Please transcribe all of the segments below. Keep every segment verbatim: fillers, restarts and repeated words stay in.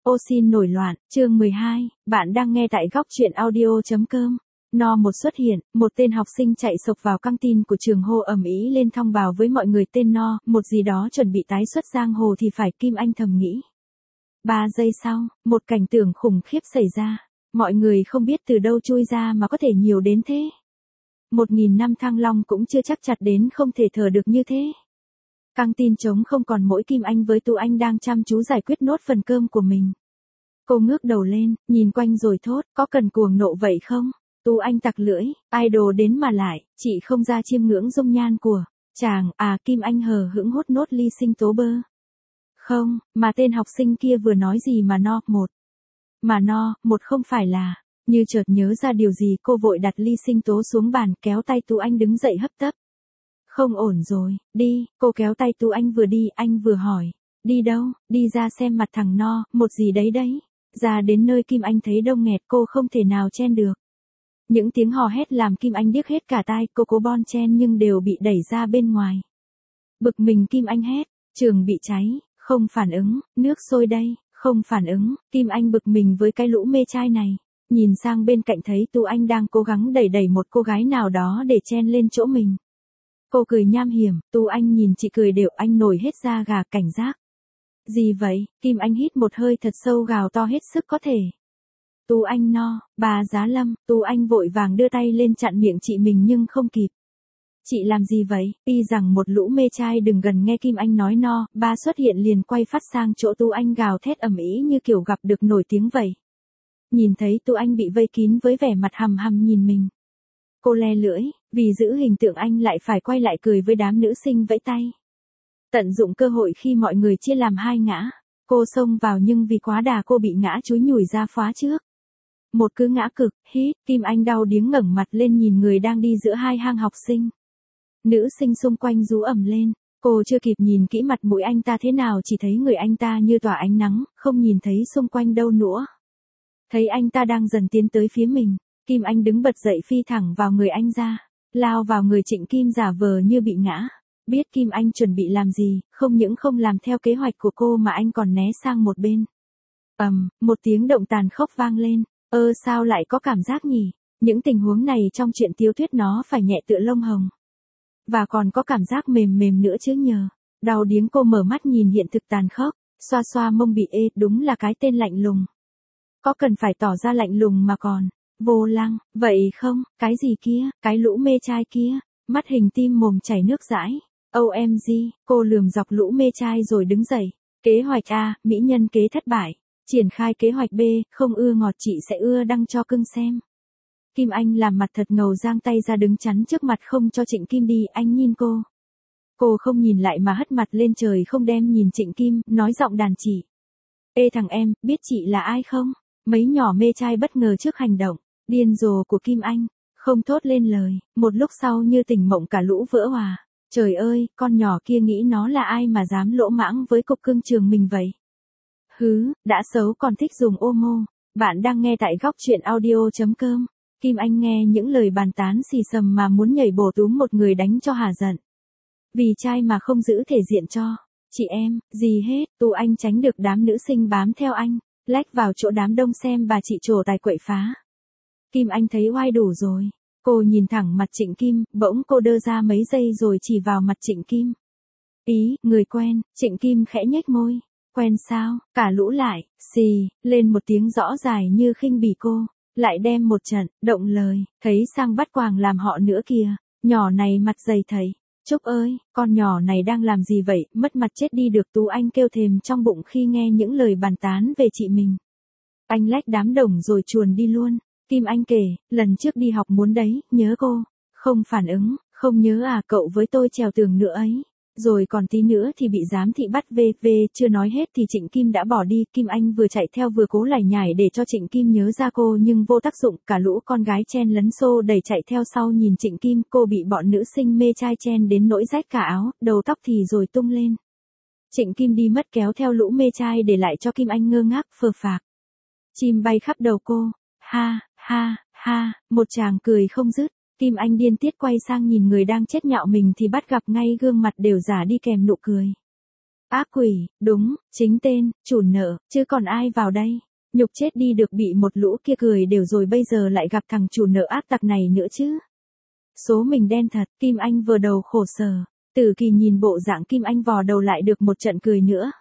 Ô xin nổi loạn, chương mười hai, bạn đang nghe tại góc truyện audio.com. No một xuất hiện, một tên học sinh chạy sộc vào căng tin của trường hô ầm ĩ lên thông báo với mọi người tên No, một gì đó chuẩn bị tái xuất giang hồ thì phải, Kim Anh thầm nghĩ. Ba giây sau, một cảnh tượng khủng khiếp xảy ra, mọi người không biết từ đâu chui ra mà có thể nhiều đến thế. Một nghìn năm Thăng Long cũng chưa chắc chặt đến không thể thở được như thế. Căng tin trống không còn mỗi Kim Anh với Tú Anh đang chăm chú giải quyết nốt phần cơm của mình. Cô ngước đầu lên, nhìn quanh rồi thốt, có cần cuồng nộ vậy không? Tú Anh tặc lưỡi, idol đến mà lại, chị không ra chiêm ngưỡng dung nhan của chàng, à Kim Anh hờ hững hút nốt ly sinh tố bơ. Không, mà tên học sinh kia vừa nói gì mà No một. Mà No, một không phải là, như chợt nhớ ra điều gì cô vội đặt ly sinh tố xuống bàn kéo tay Tú Anh đứng dậy hấp tấp. Không ổn rồi, đi, cô kéo tay Tú Anh vừa đi anh vừa hỏi. Đi đâu, đi ra xem mặt thằng No, một gì đấy đấy. Ra đến nơi Kim Anh thấy đông nghẹt cô không thể nào chen được. Những tiếng hò hét làm Kim Anh điếc hết cả tai, cô cố bon chen nhưng đều bị đẩy ra bên ngoài. Bực mình Kim Anh hét, trường bị cháy, không phản ứng, nước sôi đây, không phản ứng, Kim Anh bực mình với cái lũ mê trai này. Nhìn sang bên cạnh thấy Tú Anh đang cố gắng đẩy đẩy một cô gái nào đó để chen lên chỗ mình. Cô cười nham hiểm, Tú Anh nhìn chị cười đều anh nổi hết da gà cảnh giác. Gì vậy, Kim Anh hít một hơi thật sâu gào to hết sức có thể. Tú Anh No, bà Giá Lâm, Tú Anh vội vàng đưa tay lên chặn miệng chị mình nhưng không kịp. Chị làm gì vậy, y rằng một lũ mê trai đừng gần nghe Kim Anh nói No, ba xuất hiện liền quay phát sang chỗ Tú Anh gào thét ầm ĩ như kiểu gặp được nổi tiếng vậy. Nhìn thấy Tú Anh bị vây kín với vẻ mặt hầm hầm nhìn mình. Cô le lưỡi, vì giữ hình tượng anh lại phải quay lại cười với đám nữ sinh vẫy tay. Tận dụng cơ hội khi mọi người chia làm hai ngã, cô xông vào nhưng vì quá đà cô bị ngã chúi nhủi ra phá trước. Một cứ ngã cực, hít, Kim Anh đau điếng ngẩng mặt lên nhìn người đang đi giữa hai hang học sinh. Nữ sinh xung quanh rú ầm lên, cô chưa kịp nhìn kỹ mặt mũi anh ta thế nào chỉ thấy người anh ta như tỏa ánh nắng, không nhìn thấy xung quanh đâu nữa. Thấy anh ta đang dần tiến tới phía mình, Kim Anh đứng bật dậy phi thẳng vào người anh ra, lao vào người Trịnh Kim giả vờ như bị ngã. Biết Kim Anh chuẩn bị làm gì, không những không làm theo kế hoạch của cô mà anh còn né sang một bên. Ầm, um, một tiếng động tàn khốc vang lên, ơ sao lại có cảm giác nhỉ, những tình huống này trong truyện tiểu thuyết nó phải nhẹ tựa lông hồng. Và còn có cảm giác mềm mềm nữa chứ nhờ. Đau điếng cô mở mắt nhìn hiện thực tàn khốc, xoa xoa mông bị ê, đúng là cái tên lạnh lùng. Có cần phải tỏ ra lạnh lùng mà còn, vô lăng, vậy không, cái gì kia, cái lũ mê trai kia, mắt hình tim mồm chảy nước dãi. ô em giê, cô lườm dọc lũ mê trai rồi đứng dậy. Kế hoạch A, mỹ nhân kế thất bại. Triển khai kế hoạch B, không ưa ngọt chị sẽ ưa đăng cho cưng xem. Kim Anh làm mặt thật ngầu giang tay ra đứng chắn trước mặt không cho Trịnh Kim đi, anh nhìn cô. Cô không nhìn lại mà hất mặt lên trời không đem nhìn Trịnh Kim, nói giọng đàn chỉ. Ê thằng em, biết chị là ai không? Mấy nhỏ mê trai bất ngờ trước hành động điên rồ của Kim Anh, không thốt lên lời, một lúc sau như tỉnh mộng cả lũ vỡ hòa. Trời ơi, con nhỏ kia nghĩ nó là ai mà dám lỗ mãng với cục cưng trường mình vậy? Hứ, đã xấu còn thích dùng ô mô. Bạn đang nghe tại góc truyện audio.com. Kim Anh nghe những lời bàn tán xì xầm mà muốn nhảy bổ túm một người đánh cho hả giận. Vì trai mà không giữ thể diện cho chị em, gì hết, Tú Anh tránh được đám nữ sinh bám theo anh, lách vào chỗ đám đông xem bà chị trổ tài quậy phá. Kim Anh thấy oai đủ rồi. Cô nhìn thẳng mặt Trịnh Kim, bỗng cô đơ ra mấy giây rồi chỉ vào mặt Trịnh Kim. Ý, người quen, Trịnh Kim khẽ nhếch môi. Quen sao, cả lũ lại, xì, lên một tiếng rõ dài như khinh bỉ cô, lại đem một trận, động lời, thấy sang bắt quàng làm họ nữa kìa, nhỏ này mặt dày thầy. Trúc ơi, con nhỏ này đang làm gì vậy, mất mặt chết đi được, Tú Anh kêu thềm trong bụng khi nghe những lời bàn tán về chị mình. Anh lách đám đồng rồi chuồn đi luôn. Kim Anh kể, lần trước đi học muốn đấy, nhớ cô, không phản ứng, không nhớ à cậu với tôi trèo tường nữa ấy, rồi còn tí nữa thì bị giám thị bắt về, về, chưa nói hết thì Trịnh Kim đã bỏ đi, Kim Anh vừa chạy theo vừa cố lải nhải để cho Trịnh Kim nhớ ra cô nhưng vô tác dụng, cả lũ con gái chen lấn xô đẩy chạy theo sau nhìn Trịnh Kim, cô bị bọn nữ sinh mê trai chen đến nỗi rách cả áo, đầu tóc thì rồi tung lên. Trịnh Kim đi mất kéo theo lũ mê trai để lại cho Kim Anh ngơ ngác, phờ phạc. Chim bay khắp đầu cô, ha. Ha, ha, một chàng cười không dứt, Kim Anh điên tiết quay sang nhìn người đang chết nhạo mình thì bắt gặp ngay gương mặt đều giả đi kèm nụ cười. Ác quỷ, đúng, chính tên, chủ nợ, chứ còn ai vào đây. Nhục chết đi được, bị một lũ kia cười đều rồi, bây giờ lại gặp thằng chủ nợ ác tặc này nữa chứ. Số mình đen thật, Kim Anh vừa đầu khổ sở. Tử Kỳ nhìn bộ dạng Kim Anh vò đầu lại được một trận cười nữa.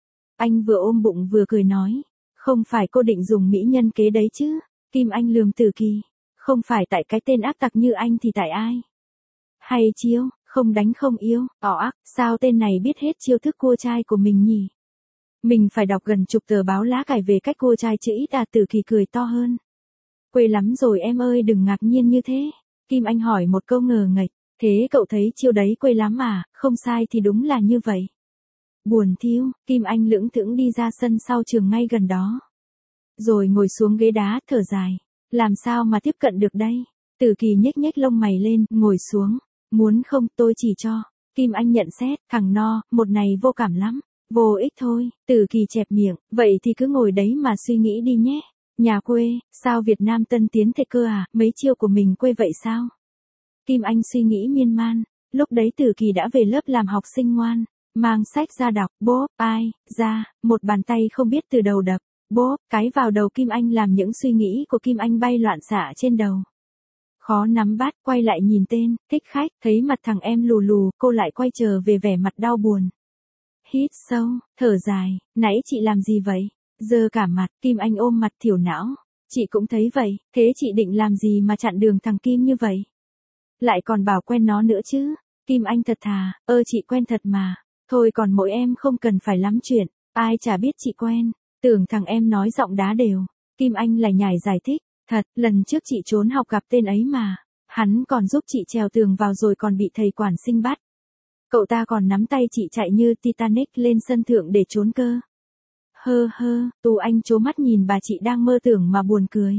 Anh vừa ôm bụng vừa cười nói, không phải cô định dùng mỹ nhân kế đấy chứ. Kim Anh lườm Tử Kỳ, không phải tại cái tên ác tặc như anh thì tại ai? Hay chiêu, không đánh không yêu, ỏ ác, sao tên này biết hết chiêu thức cua trai của mình nhỉ? Mình phải đọc gần chục tờ báo lá cải về cách cua trai chứ ít à. Tử Kỳ cười to hơn. Quê lắm rồi em ơi, đừng ngạc nhiên như thế. Kim Anh hỏi một câu ngờ nghệch, thế cậu thấy chiêu đấy quê lắm à? Không sai thì đúng là như vậy. Buồn thiêu, Kim Anh lững thững đi ra sân sau trường ngay gần đó. Rồi ngồi xuống ghế đá thở dài. Làm sao mà tiếp cận được đây? Tử Kỳ nhếch nhếch lông mày lên, ngồi xuống. Muốn không tôi chỉ cho. Kim Anh nhận xét, thằng no, một này vô cảm lắm. Vô ích thôi. Tử Kỳ chẹp miệng, vậy thì cứ ngồi đấy mà suy nghĩ đi nhé. Nhà quê, sao Việt Nam tân tiến thế cơ à, mấy chiêu của mình quê vậy sao? Kim Anh suy nghĩ miên man, lúc đấy Tử Kỳ đã về lớp làm học sinh ngoan, mang sách ra đọc, bốp, ai, ra, một bàn tay không biết từ đầu đập, bốp, cái vào đầu Kim Anh làm những suy nghĩ của Kim Anh bay loạn xạ trên đầu. Khó nắm bắt, quay lại nhìn tên, thích khách, thấy mặt thằng em lù lù, cô lại quay trở về vẻ mặt đau buồn. Hít sâu, thở dài, nãy chị làm gì vậy? Giờ cả mặt, Kim Anh ôm mặt thiểu não. Chị cũng thấy vậy, thế chị định làm gì mà chặn đường thằng Kim như vậy? Lại còn bảo quen nó nữa chứ. Kim Anh thật thà, ơ chị quen thật mà. Thôi còn mỗi em không cần phải lắm chuyện, ai chả biết chị quen. Tưởng thằng em nói giọng đá đều. Kim Anh lại nhảy giải thích, thật, lần trước chị trốn học gặp tên ấy mà. Hắn còn giúp chị trèo tường vào rồi còn bị thầy quản sinh bắt. Cậu ta còn nắm tay chị chạy như Titanic lên sân thượng để trốn cơ. Hơ hơ, Tú Anh trố mắt nhìn bà chị đang mơ tưởng mà buồn cười.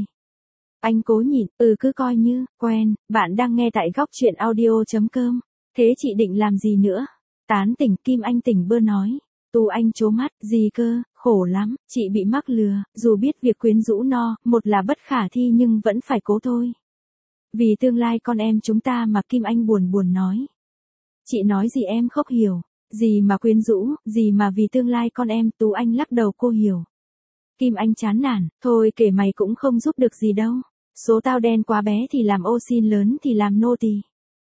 Anh cố nhịn, ừ cứ coi như, quen, bạn đang nghe tại góc truyện audio.com. Thế chị định làm gì nữa? Tán tỉnh, Kim Anh tỉnh bơ nói. Tú Anh trố mắt, gì cơ, khổ lắm, chị bị mắc lừa, dù biết việc quyến rũ no, một là bất khả thi nhưng vẫn phải cố thôi. Vì tương lai con em chúng ta mà, Kim Anh buồn buồn nói. Chị nói gì em không hiểu, gì mà quyến rũ, gì mà vì tương lai con em, Tú Anh lắc đầu cô hiểu. Kim Anh chán nản, thôi kể mày cũng không giúp được gì đâu. Số tao đen quá bé thì làm ô xin lớn thì làm nô tỳ.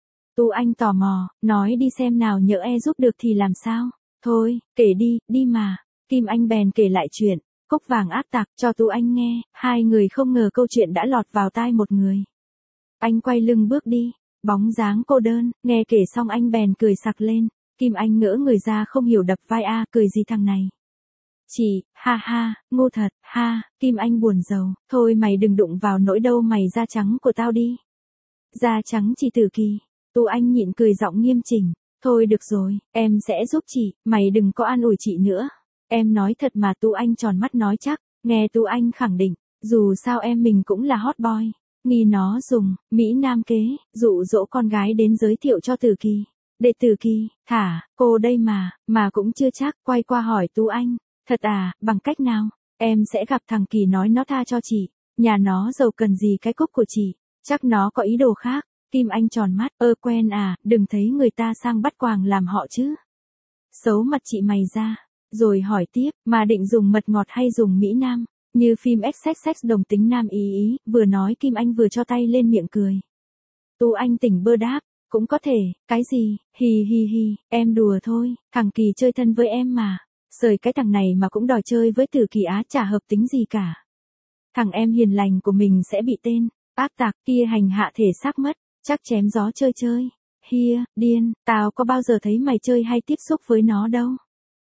Tú Anh tò mò, nói đi xem nào, nhỡ e giúp được thì làm sao? Thôi, kể đi, đi mà. Kim Anh bèn kể lại chuyện, cúc vàng ác tặc cho Tú Anh nghe, hai người không ngờ câu chuyện đã lọt vào tai một người. Anh quay lưng bước đi, bóng dáng cô đơn, nghe kể xong anh bèn cười sặc lên. Kim Anh ngỡ người ra không hiểu đập vai a, cười gì thằng này. Chị, ha ha, ngu thật, ha, Kim Anh buồn rầu, thôi mày đừng đụng vào nỗi đâu mày da trắng của tao đi. Da trắng chị Tử Kỳ. Tú Anh nhịn cười giọng nghiêm chỉnh, thôi được rồi, em sẽ giúp chị, mày đừng có an ủi chị nữa. Em nói thật mà. Tú Anh tròn mắt nói chắc, nghe Tú Anh khẳng định, dù sao em mình cũng là hot boy. Nghi nó dùng, Mỹ Nam kế, dụ dỗ con gái đến giới thiệu cho Tử Kỳ. Để Tử Kỳ, thả, cô đây mà, mà cũng chưa chắc, quay qua hỏi Tú Anh. Thật à, bằng cách nào? Em sẽ gặp thằng Kỳ nói nó tha cho chị. Nhà nó giàu cần gì cái cúc của chị. Chắc nó có ý đồ khác. Kim Anh tròn mắt, ơ quen à, đừng thấy người ta sang bắt quàng làm họ chứ. Xấu mặt chị mày ra. Rồi hỏi tiếp, mà định dùng mật ngọt hay dùng Mỹ Nam? Như phim ích ích ích đồng tính nam ý ý, vừa nói Kim Anh vừa cho tay lên miệng cười. Tú Anh tỉnh bơ đáp, cũng có thể, cái gì, hì hì hì, em đùa thôi, thằng Kỳ chơi thân với em mà. Sời cái thằng này mà cũng đòi chơi với Tử Kỳ á, chả hợp tính gì cả. Thằng em hiền lành của mình sẽ bị tên ác tặc kia hành hạ thể xác mất, chắc chém gió chơi chơi. Hia, điên, tao có bao giờ thấy mày chơi hay tiếp xúc với nó đâu.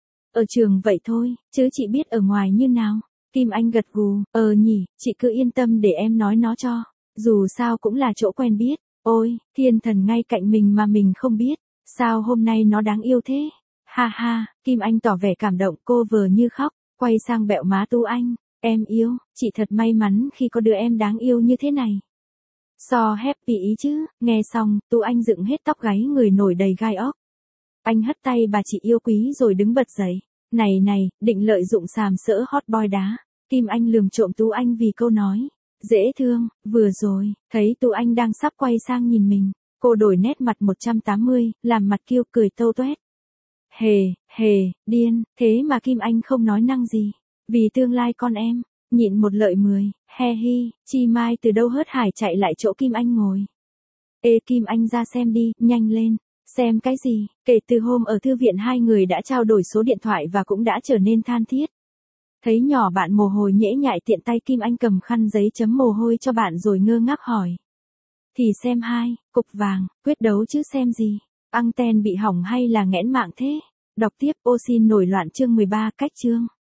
Ở trường vậy thôi, chứ chị biết ở ngoài như nào. Kim Anh gật gù, ờ nhỉ, chị cứ yên tâm để em nói nó cho. Dù sao cũng là chỗ quen biết. Ôi, thiên thần ngay cạnh mình mà mình không biết. Sao hôm nay nó đáng yêu thế? Ha ha, Kim Anh tỏ vẻ cảm động, cô vờ như khóc, quay sang bẹo má Tú Anh. Em yêu, chị thật may mắn khi có đứa em đáng yêu như thế này. So happy ý chứ, nghe xong, Tú Anh dựng hết tóc gáy người nổi đầy gai óc. Anh hất tay bà chị yêu quý rồi đứng bật dậy. Này này, định lợi dụng sàm sỡ hot boy đá. Kim Anh lườm trộm Tú Anh vì câu nói. Dễ thương, vừa rồi, thấy Tú Anh đang sắp quay sang nhìn mình. Cô đổi nét mặt một trăm tám mươi, làm mặt kiêu cười tâu tuét. Hề, Hề, điên, thế mà Kim Anh không nói năng gì. Vì tương lai con em, nhịn một lợi mười, he hi, Chi Mai từ đâu hớt hải chạy lại chỗ Kim Anh ngồi. Ê Kim Anh ra xem đi, nhanh lên. Xem cái gì, kể từ hôm ở thư viện hai người đã trao đổi số điện thoại và cũng đã trở nên than thiết. Thấy nhỏ bạn mồ hôi nhễ nhại tiện tay Kim Anh cầm khăn giấy chấm mồ hôi cho bạn rồi ngơ ngác hỏi. Thì xem hai, cục vàng, quyết đấu chứ xem gì, anten bị hỏng hay là nghẽn mạng thế? Đọc tiếp, ô xin nổi loạn chương mười ba cách chương.